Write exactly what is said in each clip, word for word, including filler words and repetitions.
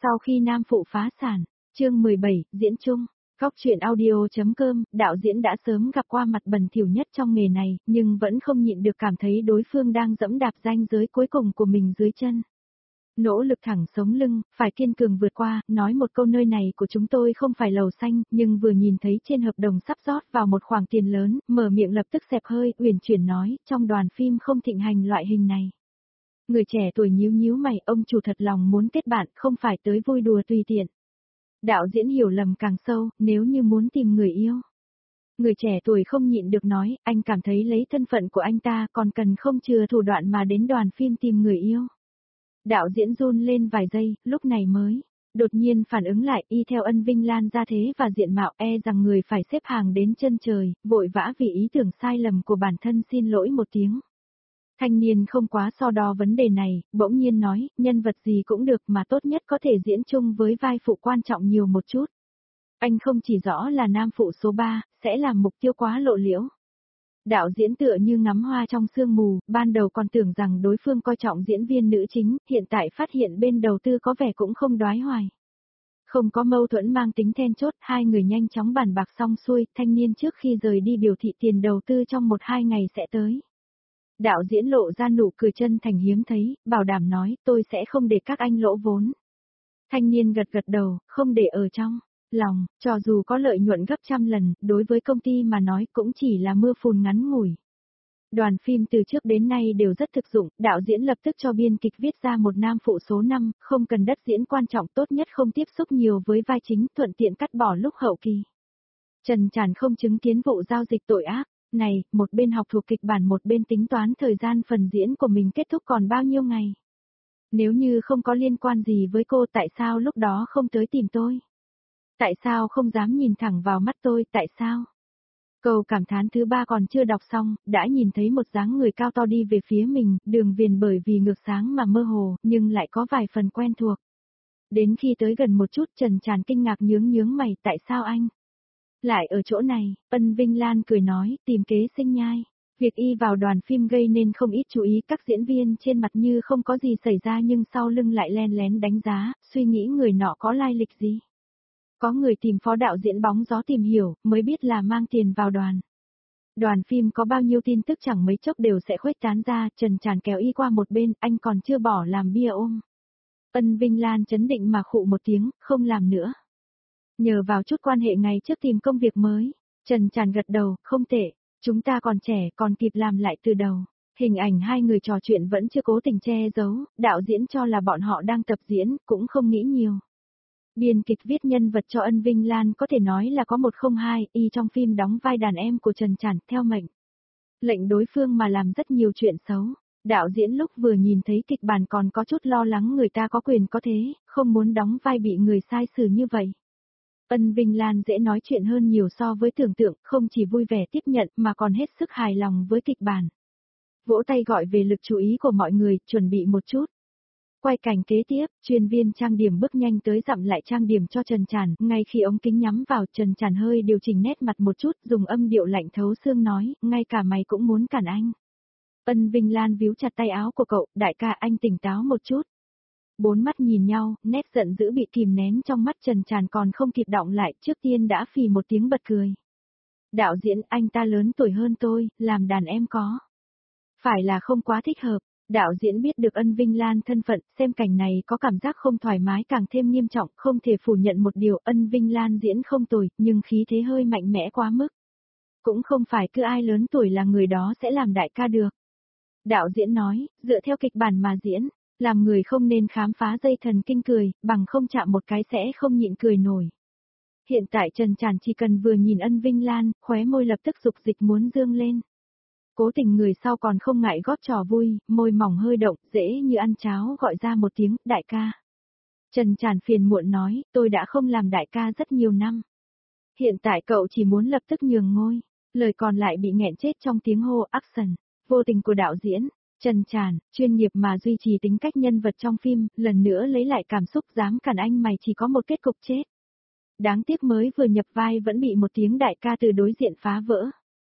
Sau khi nam phụ phá sản, chương mười bảy, diễn chung. Góc truyện audio.com, đạo diễn đã sớm gặp qua mặt bẩn thỉu nhất trong nghề này, nhưng vẫn không nhịn được cảm thấy đối phương đang dẫm đạp ranh giới cuối cùng của mình dưới chân. Nỗ lực thẳng sống lưng, phải kiên cường vượt qua, nói một câu nơi này của chúng tôi không phải lầu xanh, nhưng vừa nhìn thấy trên hợp đồng sắp rót vào một khoản tiền lớn, mở miệng lập tức xẹp hơi, uyển chuyển nói, trong đoàn phim không thịnh hành loại hình này. Người trẻ tuổi nhíu nhíu mày, ông chủ thật lòng muốn kết bạn, không phải tới vui đùa tùy tiện. Đạo diễn hiểu lầm càng sâu, nếu như muốn tìm người yêu. Người trẻ tuổi không nhịn được nói, anh cảm thấy lấy thân phận của anh ta còn cần không chừa thủ đoạn mà đến đoàn phim tìm người yêu. Đạo diễn run lên vài giây, lúc này mới, đột nhiên phản ứng lại, y theo Ân Vinh Lan ra thế và diện mạo e rằng người phải xếp hàng đến chân trời, vội vã vì ý tưởng sai lầm của bản thân xin lỗi một tiếng. Thanh niên không quá so đo vấn đề này, bỗng nhiên nói, nhân vật gì cũng được mà tốt nhất có thể diễn chung với vai phụ quan trọng nhiều một chút. Anh không chỉ rõ là nam phụ số ba, sẽ làm mục tiêu quá lộ liễu. Đạo diễn tựa như ngắm hoa trong sương mù, ban đầu còn tưởng rằng đối phương coi trọng diễn viên nữ chính, hiện tại phát hiện bên đầu tư có vẻ cũng không đoái hoài. Không có mâu thuẫn mang tính then chốt, hai người nhanh chóng bàn bạc xong xuôi, thanh niên trước khi rời đi biểu thị tiền đầu tư trong một hai ngày sẽ tới. Đạo diễn lộ ra nụ cười chân thành hiếm thấy, bảo đảm nói, tôi sẽ không để các anh lỗ vốn. Thanh niên gật gật đầu, không để ở trong lòng, cho dù có lợi nhuận gấp trăm lần, đối với công ty mà nói cũng chỉ là mưa phùn ngắn ngủi. Đoàn phim từ trước đến nay đều rất thực dụng, đạo diễn lập tức cho biên kịch viết ra một nam phụ số năm, không cần đất diễn quan trọng, tốt nhất không tiếp xúc nhiều với vai chính, thuận tiện cắt bỏ lúc hậu kỳ. Trần Tràn không chứng kiến vụ giao dịch tội ác. Này, một bên học thuộc kịch bản một bên tính toán thời gian phần diễn của mình kết thúc còn bao nhiêu ngày. Nếu như không có liên quan gì với cô, tại sao lúc đó không tới tìm tôi? Tại sao không dám nhìn thẳng vào mắt tôi, tại sao? Câu cảm thán thứ ba còn chưa đọc xong, đã nhìn thấy một dáng người cao to đi về phía mình, đường viền bởi vì ngược sáng mà mơ hồ, nhưng lại có vài phần quen thuộc. Đến khi tới gần một chút, Trần Tràn kinh ngạc nhướng nhướng mày, tại sao anh? Lại ở chỗ này, Ân Vinh Lan cười nói, tìm kế sinh nhai. Việc y vào đoàn phim gây nên không ít chú ý, các diễn viên trên mặt như không có gì xảy ra nhưng sau lưng lại len lén đánh giá, suy nghĩ người nọ có lai lịch gì. Có người tìm phó đạo diễn bóng gió tìm hiểu, mới biết là mang tiền vào đoàn. Đoàn phim có bao nhiêu tin tức chẳng mấy chốc đều sẽ khuếch tán ra, Trần Tràn kéo y qua một bên, anh còn chưa bỏ làm bia ôm. Ân Vinh Lan chấn định mà khụ một tiếng, không làm nữa. Nhờ vào chút quan hệ ngày trước tìm công việc mới, Trần Tràn gật đầu, không tệ, chúng ta còn trẻ còn kịp làm lại từ đầu. Hình ảnh hai người trò chuyện vẫn chưa cố tình che giấu, đạo diễn cho là bọn họ đang tập diễn, cũng không nghĩ nhiều. Biên kịch viết nhân vật cho Ân Vinh Lan có thể nói là có một không hai, y trong phim đóng vai đàn em của Trần Tràn, theo mệnh lệnh đối phương mà làm rất nhiều chuyện xấu. Đạo diễn lúc vừa nhìn thấy kịch bản còn có chút lo lắng người ta có quyền có thế, không muốn đóng vai bị người sai xử như vậy. Ân Vinh Lan dễ nói chuyện hơn nhiều so với tưởng tượng, không chỉ vui vẻ tiếp nhận mà còn hết sức hài lòng với kịch bản. Vỗ tay gọi về lực chú ý của mọi người, chuẩn bị một chút. Quay cảnh kế tiếp, chuyên viên trang điểm bước nhanh tới dặm lại trang điểm cho Trần Tràn, ngay khi ống kính nhắm vào, Trần Tràn hơi điều chỉnh nét mặt một chút, dùng âm điệu lạnh thấu xương nói, ngay cả mày cũng muốn cản anh. Ân Vinh Lan víu chặt tay áo của cậu, đại ca anh tỉnh táo một chút. Bốn mắt nhìn nhau, nét giận dữ bị kìm nén trong mắt Trần Tràn còn không kịp đọng lại, trước tiên đã phì một tiếng bật cười. Đạo diễn, anh ta lớn tuổi hơn tôi, làm đàn em có phải là không quá thích hợp. Đạo diễn biết được Ân Vinh Lan thân phận, xem cảnh này có cảm giác không thoải mái càng thêm nghiêm trọng, không thể phủ nhận một điều, Ân Vinh Lan diễn không tồi, nhưng khí thế hơi mạnh mẽ quá mức. Cũng không phải cứ ai lớn tuổi là người đó sẽ làm đại ca được. Đạo diễn nói, dựa theo kịch bản mà diễn. Làm người không nên khám phá dây thần kinh cười, bằng không chạm một cái sẽ không nhịn cười nổi. Hiện tại Trần Tràn chỉ cần vừa nhìn Ân Vinh Lan, khóe môi lập tức dục dịch muốn dương lên. Cố tình người sau còn không ngại góp trò vui, môi mỏng hơi động, dễ như ăn cháo gọi ra một tiếng, đại ca. Trần Tràn phiền muộn nói, tôi đã không làm đại ca rất nhiều năm. Hiện tại cậu chỉ muốn lập tức nhường ngôi, lời còn lại bị nghẹn chết trong tiếng hô action, vô tình của đạo diễn. Trần Tràn, chuyên nghiệp mà duy trì tính cách nhân vật trong phim, lần nữa lấy lại cảm xúc dám cản anh mày chỉ có một kết cục chết. Đáng tiếc mới vừa nhập vai vẫn bị một tiếng đại ca từ đối diện phá vỡ.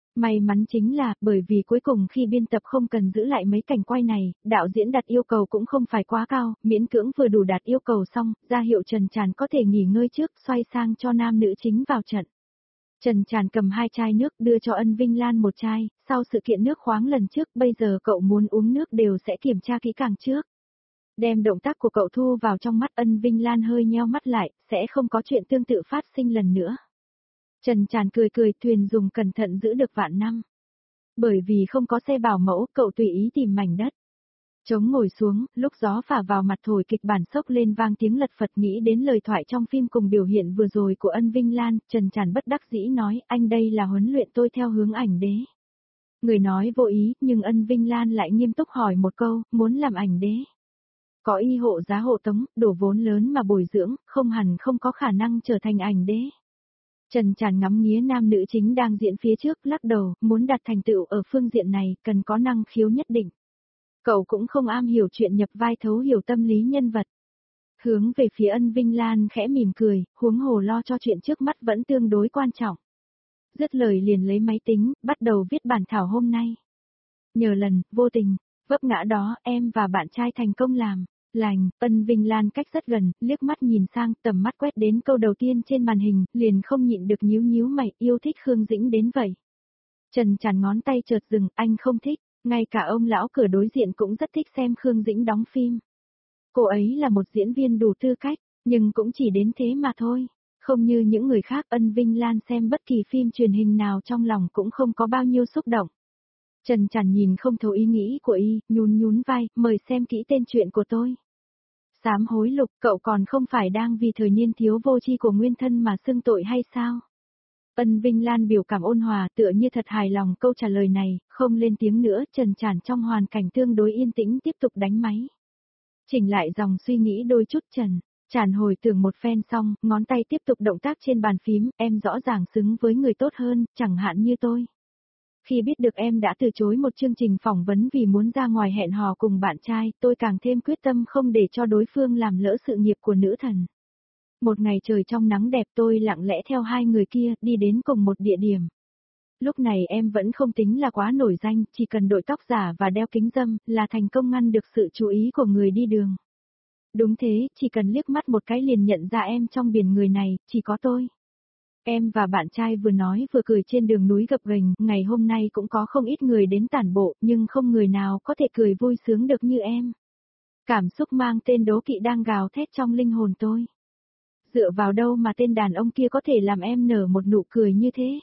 May mắn chính là, bởi vì cuối cùng khi biên tập không cần giữ lại mấy cảnh quay này, đạo diễn đặt yêu cầu cũng không phải quá cao, miễn cưỡng vừa đủ đạt yêu cầu xong, ra hiệu Trần Tràn có thể nghỉ ngơi trước, xoay sang cho nam nữ chính vào trận. Trần Tràn cầm hai chai nước đưa cho Ân Vinh Lan một chai, sau sự kiện nước khoáng lần trước, bây giờ cậu muốn uống nước đều sẽ kiểm tra kỹ càng trước. Đem động tác của cậu thu vào trong mắt Ân Vinh Lan hơi nheo mắt lại, sẽ không có chuyện tương tự phát sinh lần nữa. Trần Tràn cười cười, thuyền dùng cẩn thận giữ được vạn năm. Bởi vì không có xe bảo mẫu, cậu tùy ý tìm mảnh đất. Trống ngồi xuống, lúc gió phả vào mặt thổi kịch bản sốc lên vang tiếng lật phật, nghĩ đến lời thoại trong phim cùng biểu hiện vừa rồi của Ân Vinh Lan, Trần Tràn bất đắc dĩ nói, anh đây là huấn luyện tôi theo hướng ảnh đế. Người nói vô ý, nhưng Ân Vinh Lan lại nghiêm túc hỏi một câu, muốn làm ảnh đế. Có y hộ giá hộ tống, đổ vốn lớn mà bồi dưỡng, không hẳn không có khả năng trở thành ảnh đế. Trần Tràn ngắm nghía nam nữ chính đang diễn phía trước, lắc đầu, muốn đạt thành tựu ở phương diện này, cần có năng khiếu nhất định. Cậu cũng không am hiểu chuyện nhập vai, thấu hiểu tâm lý nhân vật. Hướng về phía Ân Vinh Lan khẽ mỉm cười, huống hồ lo cho chuyện trước mắt vẫn tương đối quan trọng. Dứt lời liền lấy máy tính, bắt đầu viết bản thảo hôm nay. Nhờ lần, vô tình, vấp ngã đó, em và bạn trai thành công làm. Lành, Ân Vinh Lan cách rất gần, liếc mắt nhìn sang, tầm mắt quét đến câu đầu tiên trên màn hình, liền không nhịn được nhíu nhíu mày, yêu thích Khương Dĩnh đến vậy. Trần Tràn ngón tay chợt dừng, anh không thích, ngay cả ông lão cửa đối diện cũng rất thích xem Khương Dĩnh đóng phim. Cô ấy là một diễn viên đủ tư cách, nhưng cũng chỉ đến thế mà thôi. Không như những người khác, Ân Vinh Lan xem bất kỳ phim truyền hình nào trong lòng cũng không có bao nhiêu xúc động. Trần Tràn nhìn không thấu ý nghĩ của y, nhún nhún vai, mời xem kỹ tên truyện của tôi. Sám hối lục, cậu còn không phải đang vì thời niên thiếu vô tri của nguyên thân mà xưng tội hay sao? Ân Vinh Lan biểu cảm ôn hòa, tựa như thật hài lòng câu trả lời này, không lên tiếng nữa. Trần Tràn trong hoàn cảnh tương đối yên tĩnh tiếp tục đánh máy. Chỉnh lại dòng suy nghĩ đôi chút. Trần Tràn hồi tưởng một phen xong, ngón tay tiếp tục động tác trên bàn phím, em rõ ràng xứng với người tốt hơn, chẳng hạn như tôi. Khi biết được em đã từ chối một chương trình phỏng vấn vì muốn ra ngoài hẹn hò cùng bạn trai, tôi càng thêm quyết tâm không để cho đối phương làm lỡ sự nghiệp của nữ thần. Một ngày trời trong nắng đẹp, tôi lặng lẽ theo hai người kia, đi đến cùng một địa điểm. Lúc này em vẫn không tính là quá nổi danh, chỉ cần đội tóc giả và đeo kính râm, là thành công ngăn được sự chú ý của người đi đường. Đúng thế, chỉ cần liếc mắt một cái liền nhận ra em trong biển người này, chỉ có tôi. Em và bạn trai vừa nói vừa cười trên đường núi gập ghềnh, ngày hôm nay cũng có không ít người đến tản bộ, nhưng không người nào có thể cười vui sướng được như em. Cảm xúc mang tên đố kỵ đang gào thét trong linh hồn tôi. Dựa vào đâu mà tên đàn ông kia có thể làm em nở một nụ cười như thế?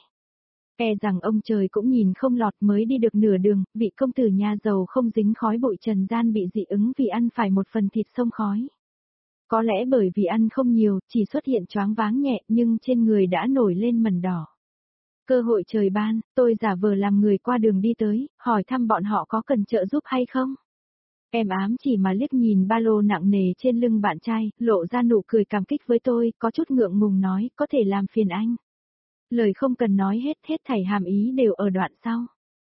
E rằng ông trời cũng nhìn không lọt, mới đi được nửa đường, vị công tử nhà giàu không dính khói bụi trần gian bị dị ứng vì ăn phải một phần thịt xông khói. Có lẽ bởi vì ăn không nhiều, chỉ xuất hiện choáng váng nhẹ nhưng trên người đã nổi lên mẩn đỏ. Cơ hội trời ban, tôi giả vờ làm người qua đường đi tới, hỏi thăm bọn họ có cần trợ giúp hay không. Em ám chỉ mà liếc nhìn ba lô nặng nề trên lưng bạn trai, lộ ra nụ cười cảm kích với tôi, có chút ngượng ngùng nói, có thể làm phiền anh. Lời không cần nói hết, hết thảy hàm ý đều ở đoạn sau.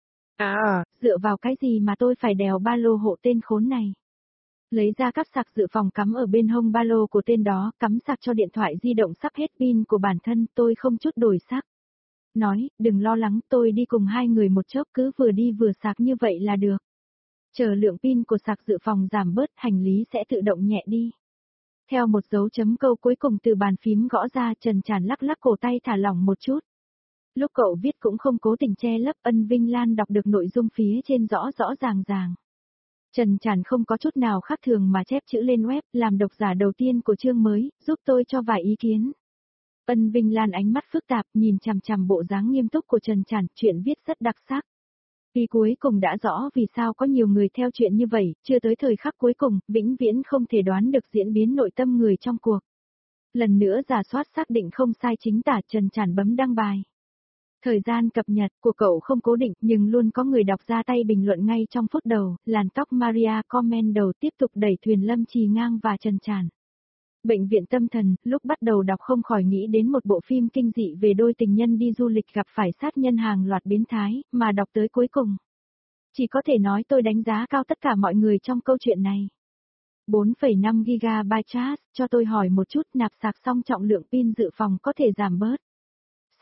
À, dựa vào cái gì mà tôi phải đèo ba lô hộ tên khốn này? Lấy ra cáp sạc dự phòng cắm ở bên hông ba lô của tên đó, cắm sạc cho điện thoại di động sắp hết pin của bản thân, tôi không chút đổi sắc. Nói, đừng lo lắng, tôi đi cùng hai người một chốc, cứ vừa đi vừa sạc như vậy là được. Chờ lượng pin của sạc dự phòng giảm bớt, hành lý sẽ tự động nhẹ đi. Theo một dấu chấm câu cuối cùng từ bàn phím gõ ra, Trần Tràn lắc lắc cổ tay thả lỏng một chút. Lúc cậu viết cũng không cố tình che lấp, Ân Vinh Lan đọc được nội dung phía trên rõ rõ ràng ràng. Trần Tràn không có chút nào khác thường mà chép chữ lên web, làm độc giả đầu tiên của chương mới, giúp tôi cho vài ý kiến. Ân Vinh Lan ánh mắt phức tạp, nhìn chằm chằm bộ dáng nghiêm túc của Trần Tràn, chuyện viết rất đặc sắc. Vì cuối cùng đã rõ vì sao có nhiều người theo chuyện như vậy, chưa tới thời khắc cuối cùng, vĩnh viễn không thể đoán được diễn biến nội tâm người trong cuộc. Lần nữa giả soát xác định không sai chính tả, Trần Tràn bấm đăng bài. Thời gian cập nhật của cậu không cố định, nhưng luôn có người đọc ra tay bình luận ngay trong phút đầu, làn tóc Maria comment đầu tiếp tục đẩy thuyền Lâm Trì Ngang và Trần Tràn. Bệnh viện tâm thần, lúc bắt đầu đọc không khỏi nghĩ đến một bộ phim kinh dị về đôi tình nhân đi du lịch gặp phải sát nhân hàng loạt biến thái, mà đọc tới cuối cùng. Chỉ có thể nói tôi đánh giá cao tất cả mọi người trong câu chuyện này. bốn phẩy năm gi-ga-bai charge, cho tôi hỏi một chút, nạp sạc xong trọng lượng pin dự phòng có thể giảm bớt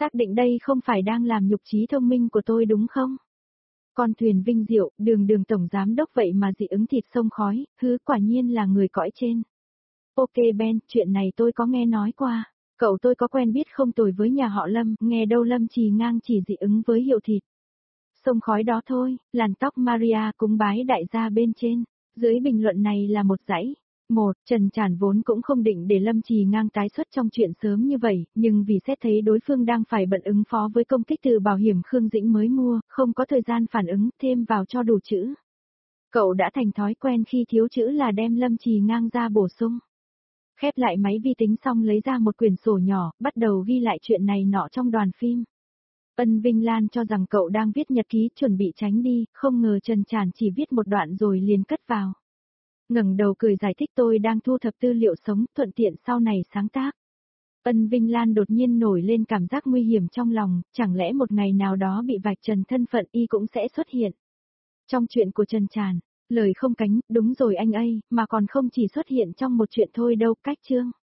Xác định đây không phải đang làm nhục trí thông minh của tôi đúng không? Con thuyền vinh diệu, đường đường tổng giám đốc vậy mà dị ứng thịt sông khói, hứ quả nhiên là người cõi trên. Ok Ben, chuyện này tôi có nghe nói qua. Cậu tôi có quen biết không tồi với nhà họ Lâm, nghe đâu Lâm Trì Ngang chỉ dị ứng với hiệu thịt. Sông khói đó thôi, làn tóc Maria cúng bái đại gia bên trên. Dưới bình luận này là một dãy. Một, Trần Trản vốn cũng không định để Lâm Trì Ngang tái xuất trong chuyện sớm như vậy, nhưng vì xét thấy đối phương đang phải bận ứng phó với công kích từ bảo hiểm Khương Dĩnh mới mua, không có thời gian phản ứng, thêm vào cho đủ chữ. Cậu đã thành thói quen khi thiếu chữ là đem Lâm Trì Ngang ra bổ sung. Khép lại máy vi tính xong lấy ra một quyển sổ nhỏ, bắt đầu ghi lại chuyện này nọ trong đoàn phim. Ân Vinh Lan cho rằng cậu đang viết nhật ký chuẩn bị tránh đi, không ngờ Trần Trản chỉ viết một đoạn rồi liền cất vào. Ngẩng đầu cười giải thích tôi đang thu thập tư liệu sống, thuận tiện sau này sáng tác. Ân Vinh Lan đột nhiên nổi lên cảm giác nguy hiểm trong lòng, chẳng lẽ một ngày nào đó bị vạch trần thân phận y cũng sẽ xuất hiện. Trong chuyện của Trần Trản, lời không cánh, đúng rồi anh ấy, mà còn không chỉ xuất hiện trong một chuyện thôi đâu, cách chương.